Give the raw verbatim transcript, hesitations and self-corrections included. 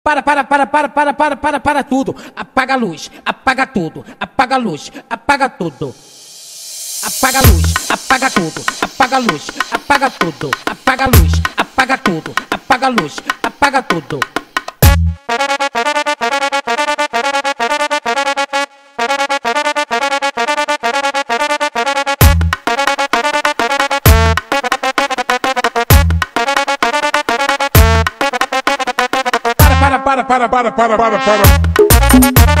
Para, para, para, para, para, para, para, para tudo. Apaga a luz, apaga tudo, apaga a luz, apaga tudo. Apaga a luz, apaga tudo, apaga a luz, apaga tudo, apaga a luz, apaga tudo, apaga a luz, apaga tudo. Para, para, para, para, para, para, para.